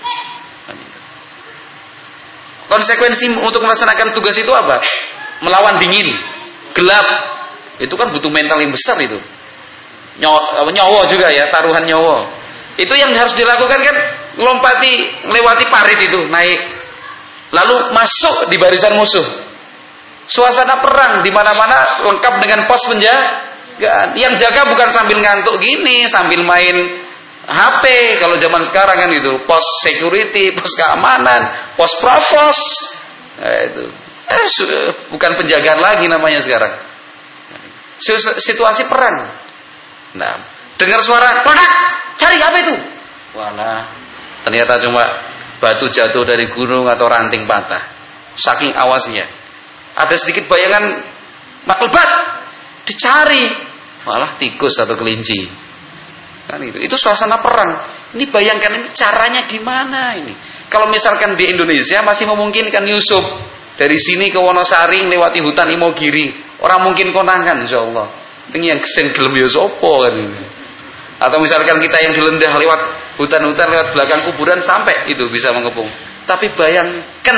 S1: Konsekuensi untuk melaksanakan tugas itu apa? Melawan dingin, gelap, Itu kan butuh mental yang besar itu. Nyawa, nyawa juga ya, taruhan nyawa. Itu yang harus dilakukan kan, lompati, melewati parit itu, naik. Lalu masuk di barisan musuh. Suasana perang di mana-mana lengkap dengan pos penjagaan. Yang jaga bukan sambil ngantuk gini, sambil main H P. Kalau zaman sekarang kan itu, pos security, pos keamanan, pos provos. Nah, itu. Eh, sudah bukan penjagaan lagi namanya sekarang. Situasi perang. Nah, dengar suara, "Produk, cari apa itu?" Walah, ternyata cuma batu jatuh dari gunung atau ranting patah. Saking awasnya. Ada sedikit bayangan maklebat, dicari. Malah tikus atau kelinci. Kan itu. Itu suasana perang. Ini bayangkan ini caranya gimana ini. Kalau misalkan di Indonesia masih memungkinkan Yusuf dari sini ke Wonosari lewati hutan Imogiri, orang mungkin konangan insyaallah. Ini yang sing gelem ya sapa kan ini. Atau misalkan kita yang dilendah lewat hutan-hutan, lewat belakang kuburan sampai itu bisa mengepung. Tapi bayangkan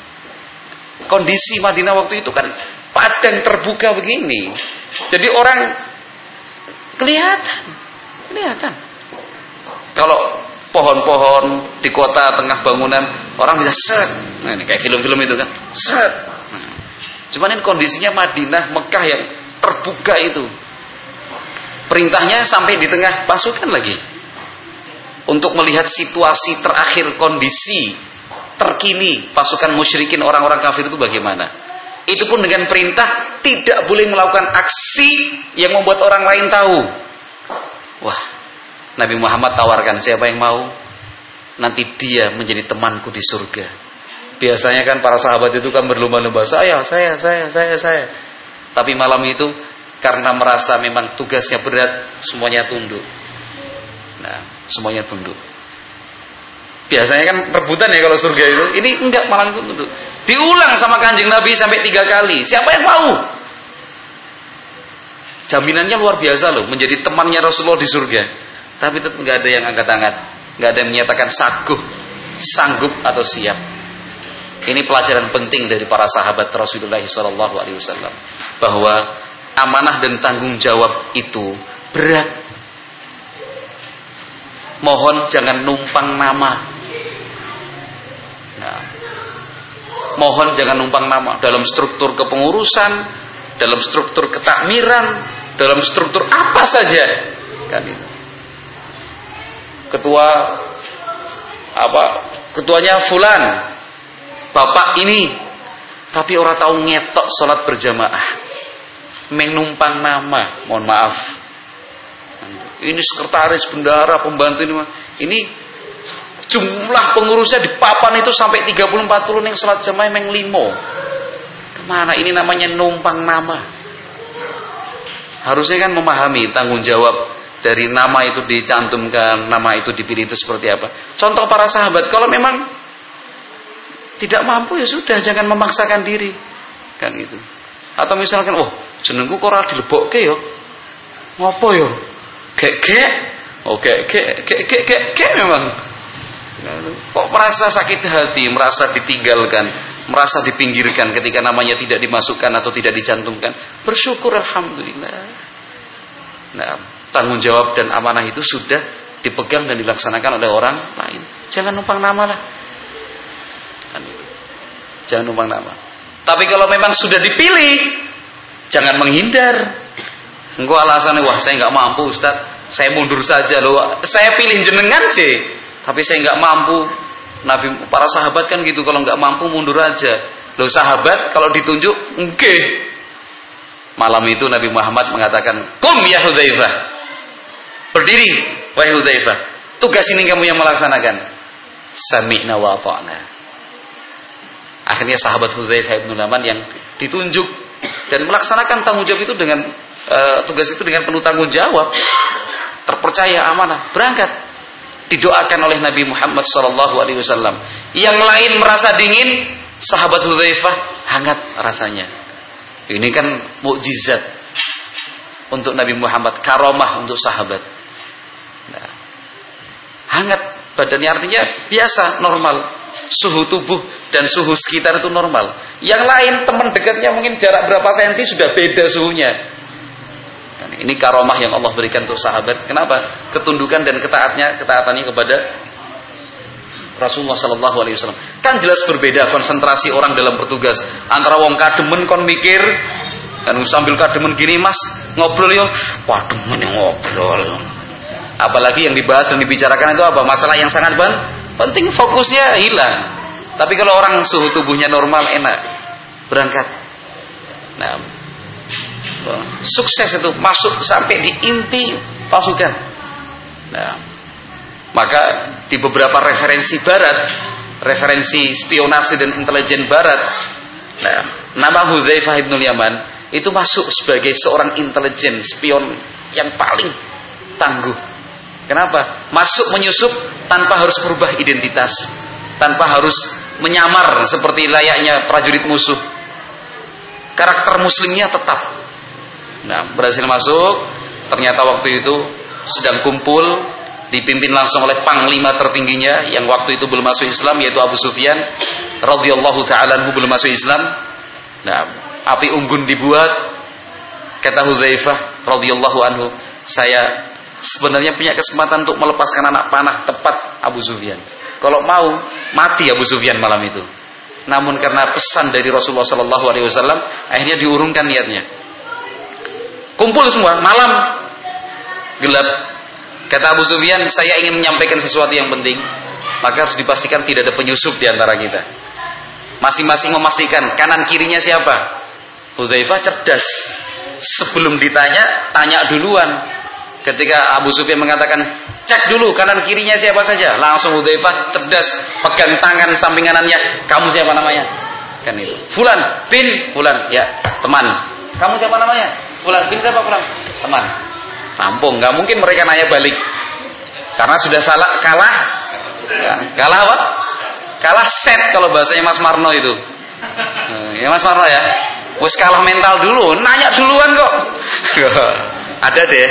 S1: kondisi Madinah waktu itu kan padang terbuka begini. Jadi orang kelihatan, kelihatan. Kalau pohon-pohon di kota tengah bangunan, orang bisa set. Nah, ini kayak film-film itu kan, set. Nah, cuman ini kondisinya Madinah, Mekah yang terbuka itu. Perintahnya sampai di tengah pasukan lagi. Untuk melihat situasi terakhir, kondisi terkini pasukan musyrikin, orang-orang kafir itu bagaimana. Itu pun dengan perintah tidak boleh melakukan aksi yang membuat orang lain tahu. Wah, Nabi Muhammad tawarkan, siapa yang mau, nanti dia menjadi temanku di surga. Biasanya kan para sahabat itu kan berlomba-lomba, saya, saya, saya, saya, saya. Tapi malam itu karena merasa memang tugasnya berat, semuanya tunduk. Nah, semuanya tunduk. Biasanya kan rebutan ya kalau surga itu. Ini enggak, malam itu tunduk. Diulang sama Kanjeng Nabi sampai tiga kali. Siapa yang mau? Jaminannya luar biasa loh, menjadi temannya Rasulullah di surga. Tapi tetap nggak ada yang angkat tangan, nggak ada yang menyatakan saguh, sanggup atau siap. Ini pelajaran penting dari para sahabat Rasulullah shallallahu alaihi wasallam, bahwa amanah dan tanggung jawab itu berat. Mohon jangan numpang nama. Nah, mohon jangan numpang nama dalam struktur kepengurusan, dalam struktur ketakmiran, dalam struktur apa saja, kan itu. Ketua apa? Ketuanya fulan, bapak ini, tapi orang tahu ngetok sholat berjamaah, menumpang nama, mohon maaf. Ini sekretaris, bendara, pembantu ini, ini jumlah pengurusnya di papan itu sampai tiga puluh empat puluh yang sholat jamaah meng limo. Kemana? Ini namanya numpang nama. Harusnya kan memahami tanggung jawab dari nama itu dicantumkan, nama itu dipilih itu seperti apa. Contoh para sahabat, kalau memang tidak mampu ya sudah, jangan memaksakan diri, kan itu. Atau misalkan, oh jenengku kok ora dilebokke ya, ngopo ya, gek-gek, oh gek-gek, gek-gek, gek memang. Kok merasa sakit hati, merasa ditinggalkan, merasa dipinggirkan ketika namanya tidak dimasukkan atau tidak dicantumkan. Bersyukur alhamdulillah. Nah, tanggung jawab dan amanah itu sudah dipegang dan dilaksanakan oleh orang lain. Jangan numpang nama lah. Kan itu. Jangan numpang nama. Tapi kalau memang sudah dipilih, jangan menghindar. Engkau alasannya, wah saya nggak mampu Ustaz, saya mundur saja loh. Saya pilih jenengan sih, tapi saya nggak mampu. Nabi, para sahabat kan gitu, kalau nggak mampu mundur aja. Loh sahabat kalau ditunjuk, enggak. Malam itu Nabi Muhammad mengatakan, "Qum ya Hudzaifah." Berdiri, wahai Hudzaifah. Tugas ini kamu yang melaksanakan. Sami'na wa ata'na. Akhirnya sahabat Hudzaifah bin Yaman yang ditunjuk dan melaksanakan tanggung jawab itu dengan uh, tugas itu dengan penuh tanggung jawab, terpercaya, amanah, berangkat. Didoakan oleh Nabi Muhammad sallallahu alaihi wasallam. Yang lain merasa dingin, sahabat Hudzaifah hangat rasanya. Ini kan mukjizat untuk Nabi Muhammad, karomah untuk sahabat. Nah, hangat badannya, artinya biasa, normal. Suhu tubuh dan suhu sekitar itu normal. Yang lain teman dekatnya mungkin jarak berapa senti sudah beda suhunya. Ini karomah yang Allah berikan untuk sahabat. Kenapa? Ketundukan dan ketaatnya, ketaatannya kepada Rasulullah Sallallahu Alaihi Wasallam. Kan jelas berbeda konsentrasi orang dalam bertugas antara wong kademen kon mikir dan sambil kademen gini mas ngobrol yo, kademen yang ngobrol. Apalagi yang dibahas dan dibicarakan itu apa? Masalah yang sangat penting, fokusnya hilang. Tapi kalau orang suhu tubuhnya normal, enak berangkat. Nah, sukses itu masuk sampai di inti pasukan. Nah, maka di beberapa referensi barat, referensi spionase dan intelijen barat, nah, nama Hudzaifah ibn Yaman itu masuk sebagai seorang intelijen spion yang paling tangguh. Kenapa? Masuk menyusup tanpa harus merubah identitas, tanpa harus menyamar seperti layaknya prajurit musuh. Karakter muslimnya tetap. Nah, berhasil masuk. Ternyata waktu itu sedang kumpul, dipimpin langsung oleh panglima tertingginya yang waktu itu belum masuk Islam, yaitu Abu Sufyan radhiyallahu taala anhu, belum masuk Islam. Nah, api unggun dibuat. Kata Hudzaifah radhiyallahu anhu, saya sebenarnya punya kesempatan untuk melepaskan anak panah tepat Abu Sufyan. Kalau mau mati Abu Sufyan malam itu. Namun karena pesan dari Rasulullah Sallallahu Alaihi Wasallam, akhirnya diurungkan niatnya. Kumpul semua malam gelap. Kata Abu Sufyan, saya ingin menyampaikan sesuatu yang penting, maka harus dipastikan tidak ada penyusup di antara kita. Masing-masing memastikan kanan kirinya siapa. Hudzaifah cerdas. Sebelum ditanya, tanya duluan. Ketika Abu Sufyan mengatakan, cek dulu kanan kirinya siapa saja, langsung Hudzaifah cerdas, pegang tangan samping kanannya, kamu siapa namanya? Kan itu. Fulan bin Fulan, ya, teman. Kamu siapa namanya? Fulan bin siapa Fulan? Teman. Rampung, nggak mungkin mereka nanya balik. Karena sudah salah, kalah. Ya, kalah apa? Kalah set kalau bahasanya Mas Marno itu. Ya Mas Marno ya. Wes kalah mental dulu, nanya duluan kok. Ada deh.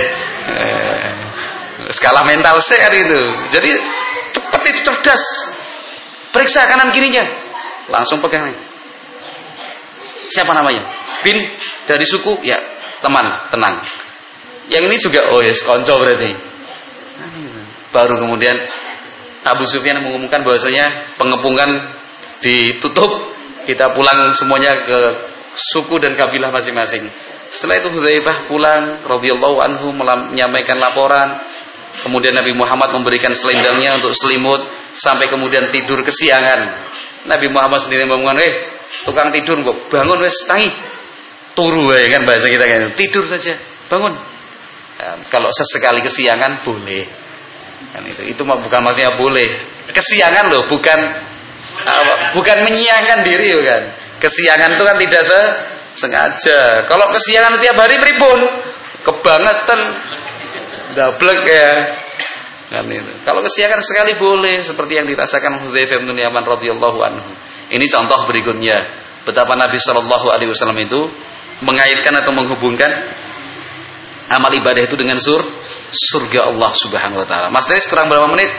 S1: Skala mental set itu. Jadi cepat itu, cerdas. Periksa kanan kirinya. Langsung pegang. Siapa namanya? Bin dari suku? Ya, teman, tenang. Yang ini juga oh yes, konco berarti. Baru kemudian Abu Sufyan mengumumkan bahwasanya pengepungan ditutup, kita pulang semuanya ke suku dan kabilah masing-masing. Setelah itu Hudzaifah pulang radhiyallahu anhu menyampaikan laporan. Kemudian Nabi Muhammad memberikan selendangnya untuk selimut sampai kemudian tidur kesiangan. Nabi Muhammad sendiri mengumumkan, "Eh, tukang tidur kok bangun wes tangi." Turu ya kan bahasa kita kan. Tidur saja, bangun. Nah, kalau sesekali kesiangan boleh. Kan itu. Itu bukan maksudnya boleh. Kesiangan loh, bukan uh, bukan menyiangkan diri kan. Kesiangan itu kan tidak se sengaja. Kalau kesiangan tiap hari pripun? Kebangetan. Dablek ya. Kan itu. Kalau kesiangan sekali boleh seperti yang dirasakan Hudzaifah bin Yaman radhiyallahu anhu. Ini contoh berikutnya betapa Nabi sallallahu alaihi wasallam itu mengaitkan atau menghubungkan amal ibadah itu dengan sur surga Allah Subhanahu wa taala. Mas Tris kurang berapa menit?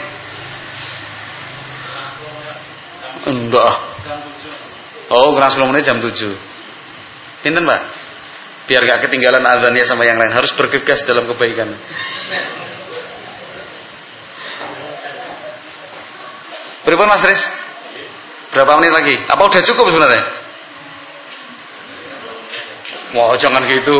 S1: Enggak. Oh, kurang sepuluh menit jam tujuh. Pinten, Pak? Biar gak ketinggalan azannya sama yang lain, harus bergegas dalam kebaikan. Berapa Mas Tris? Berapa menit lagi? Apa udah cukup sebenarnya? Wah, jangan gitu.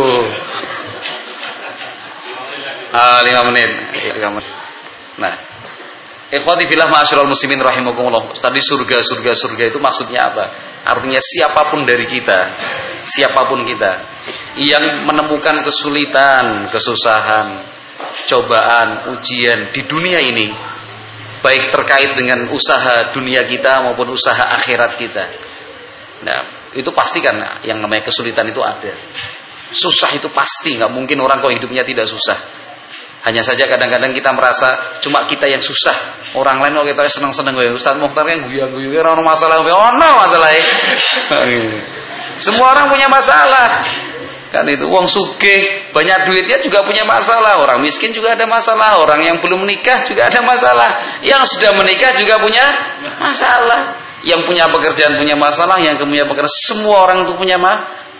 S1: Ah, lima menit. Nah, ikhwati fillah ma'asyiral muslimin rahimakumullah. Tadi surga, surga, surga itu maksudnya apa? Artinya siapapun dari kita, siapapun kita yang menemukan kesulitan, kesusahan, cobaan, ujian di dunia ini, baik terkait dengan usaha dunia kita maupun usaha akhirat kita. Nah, itu pasti kan yang namanya kesulitan itu ada. Susah itu pasti, nggak mungkin orang kok hidupnya tidak susah. Hanya saja kadang-kadang kita merasa cuma kita yang susah. Orang lain kok kita senang-senang. Ustaz Mukhtar kan guyu-guyu orang masalah. Oh no masalahnya. Semua orang punya masalah. Kan itu wong sugih, banyak duitnya juga punya masalah. Orang miskin juga ada masalah. Orang yang belum menikah juga ada masalah. Yang sudah menikah juga punya masalah. Yang punya pekerjaan punya masalah. Yang punya pekerjaan, semua orang itu punya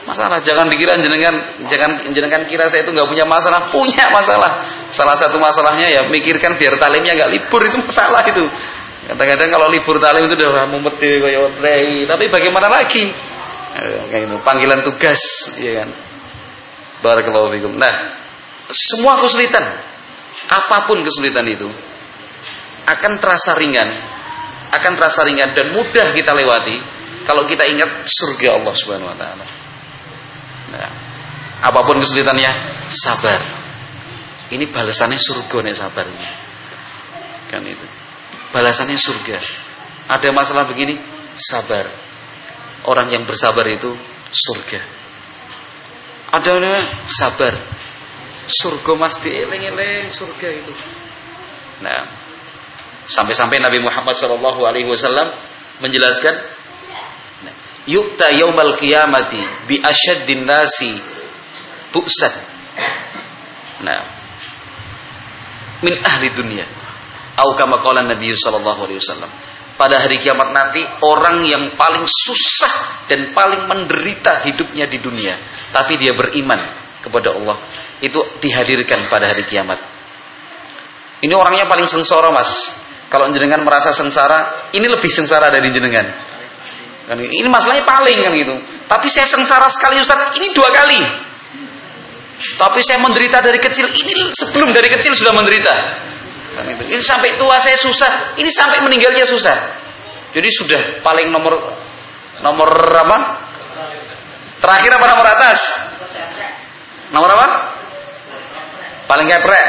S1: masalah. Jangan dikira jenengan, jangan jenengan kira saya itu nggak punya masalah, punya masalah. Salah satu masalahnya ya mikirkan biar talimnya nggak libur, itu masalah itu. Kadang-kadang kalau libur talim itu udah mumet kayak rei, tapi bagaimana lagi? Kayak itu panggilan tugas, ya kan. Barakallahu fikum. Nah, semua kesulitan, apapun kesulitan itu akan terasa ringan, akan terasa ringan dan mudah kita lewati kalau kita ingat surga Allah Subhanahu wa taala. Nah, apapun kesulitannya, sabar. Ini balasannya surga nih, sabar ini. Kan itu. Balasannya surga. Ada masalah begini, sabar. Orang yang bersabar itu surga. Ada yang sabar. Surga mas dieling-eling surga itu. Nah, sampai-sampai Nabi Muhammad shallallahu alaihi wasallam menjelaskan, yu'ta yaumal qiyamati bi asyaddin nasi bu'san. Nah, min ahli dunia. Au kama qala Nabi sallallahu alaihi wasallam. Pada hari kiamat nanti orang yang paling susah dan paling menderita hidupnya di dunia, tapi dia beriman kepada Allah, itu dihadirkan pada hari kiamat. Ini orangnya paling sengsara, Mas. Kalau jenengan merasa sengsara, ini lebih sengsara dari jenengan. Kan ini masalahnya paling kan gitu. Tapi saya sengsara sekali Ustaz, ini dua kali. Tapi saya menderita dari kecil, ini sebelum dari kecil sudah menderita. Kan itu. Ini sampai tua saya susah, ini sampai meninggalnya susah. Jadi sudah paling nomor nomor apa? Terakhir apa nomor atas? Nomor apa? Paling keprek.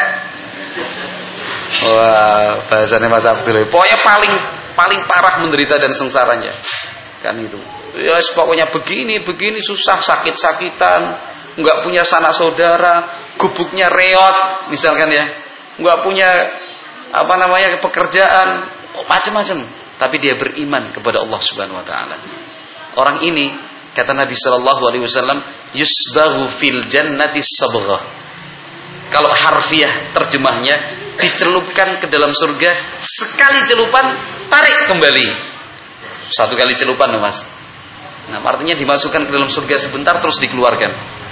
S1: Wah, bahasanya Mas Abdul. Pokoknya paling paling parah menderita dan sengsaranya. Kan itu. Ya pokoknya begini, begini susah, sakit-sakitan, enggak punya sanak saudara, gubuknya reot misalkan ya. Enggak punya apa namanya pekerjaan, oh, macam-macam, tapi dia beriman kepada Allah Subhanahu wa taala. Orang ini kata Nabi sallallahu alaihi wasallam, yusbaghu fil jannati sabghah. Kalau harfiah terjemahnya, dicelupkan ke dalam surga sekali celupan, tarik kembali. Satu kali celupan loh, Mas. Nah, artinya dimasukkan ke dalam surga sebentar terus dikeluarkan.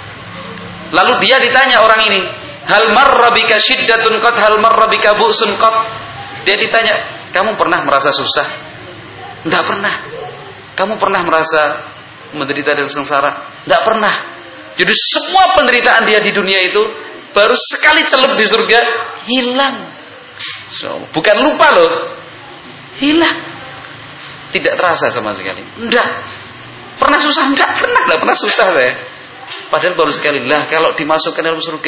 S1: Lalu dia ditanya orang ini, hal marra bika syiddatun qad hal marra bika bu'sun qad. Dia ditanya, kamu pernah merasa susah? Enggak pernah. Kamu pernah merasa menderita dan sengsara? Enggak pernah. Jadi semua penderitaan dia di dunia itu baru sekali celup di surga hilang. So, bukan lupa loh. Hilang. Tidak terasa sama sekali. Enggak. Pernah susah? Enggak pernah. Enggak pernah susah saya. Padahal baru sekali. Lah kalau dimasukkan dalam surga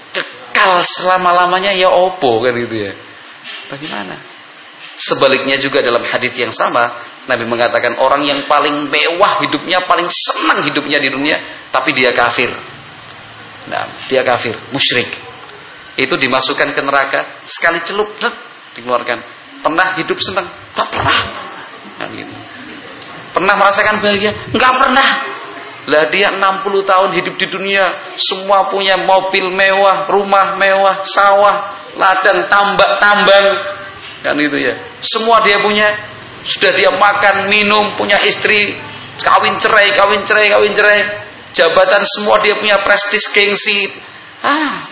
S1: kekal selama-lamanya ya opo kan gitu ya. Bagaimana? Sebaliknya juga dalam hadis yang sama, Nabi mengatakan orang yang paling mewah hidupnya, paling senang hidupnya di dunia, tapi dia kafir. Nah, dia kafir, musyrik. Itu dimasukkan ke neraka, sekali celup, dikeluarkan. Pernah hidup senang? Tak pernah. Nah, gitu. Pernah merasakan bahagia? Enggak pernah. Lah dia enam puluh tahun hidup di dunia, semua punya mobil mewah, rumah mewah, sawah, ladang, tambak, tambang, kan itu ya. Semua dia punya, sudah dia makan, minum, punya istri, kawin cerai, kawin cerai, kawin cerai, jabatan semua dia punya, prestis, gengsi, ah,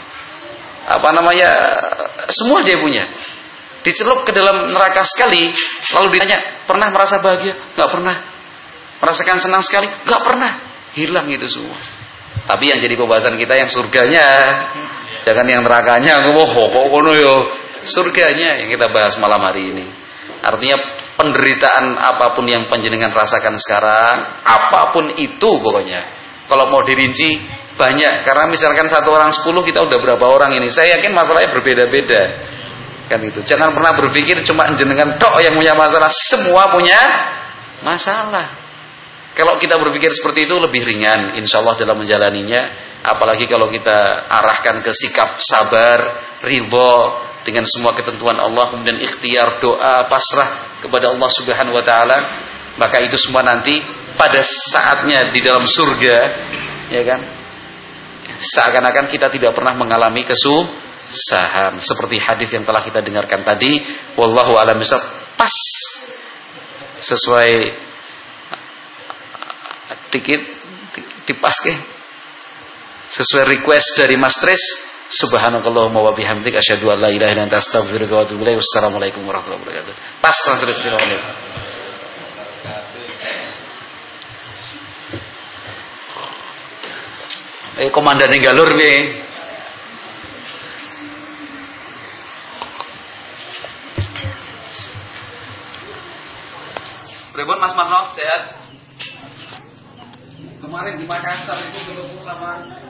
S1: apa namanya, semua dia punya. Dicelup ke dalam neraka sekali, lalu ditanya, pernah merasa bahagia? Enggak pernah. Merasakan senang sekali? Enggak pernah. Hilang itu semua. Tapi yang jadi pembahasan kita yang surganya, jangan yang nerakanya. Oh, kok kono yo. Surganya yang kita bahas malam hari ini. Artinya penderitaan apapun yang panjenengan rasakan sekarang, apapun itu pokoknya. Kalau mau dirinci banyak, karena misalkan satu orang sepuluh, kita udah berapa orang ini? Saya yakin masalahnya berbeda-beda. Kan itu. Jangan pernah berpikir cuma jenengan tok yang punya masalah, semua punya masalah. Kalau kita berpikir seperti itu lebih ringan insya Allah dalam menjalaninya. Apalagi kalau kita arahkan ke sikap sabar, ridho dengan semua ketentuan Allah, kemudian ikhtiar, doa, pasrah kepada Allah Subhanahu wa taala, maka itu semua nanti pada saatnya di dalam surga, ya kan? Seakan-akan kita tidak pernah mengalami kesusahan, seperti hadis yang telah kita dengarkan tadi. Wallahu a'lam bishawab. Pas sesuai dikit dipaske sesuai request dari Mas Tris. Subhanakallahumma wa bihamdika asyhadu an la ilaha illa anta astaghfiruka wa atubu ilaik. Wassalamualaikum warahmatullahi wabarakatuh. Tas Mas Tris terima kasih. Eh komandan galur piye? Pripun Mas Marno sehat? Kemarin di Makassar itu ketemu sama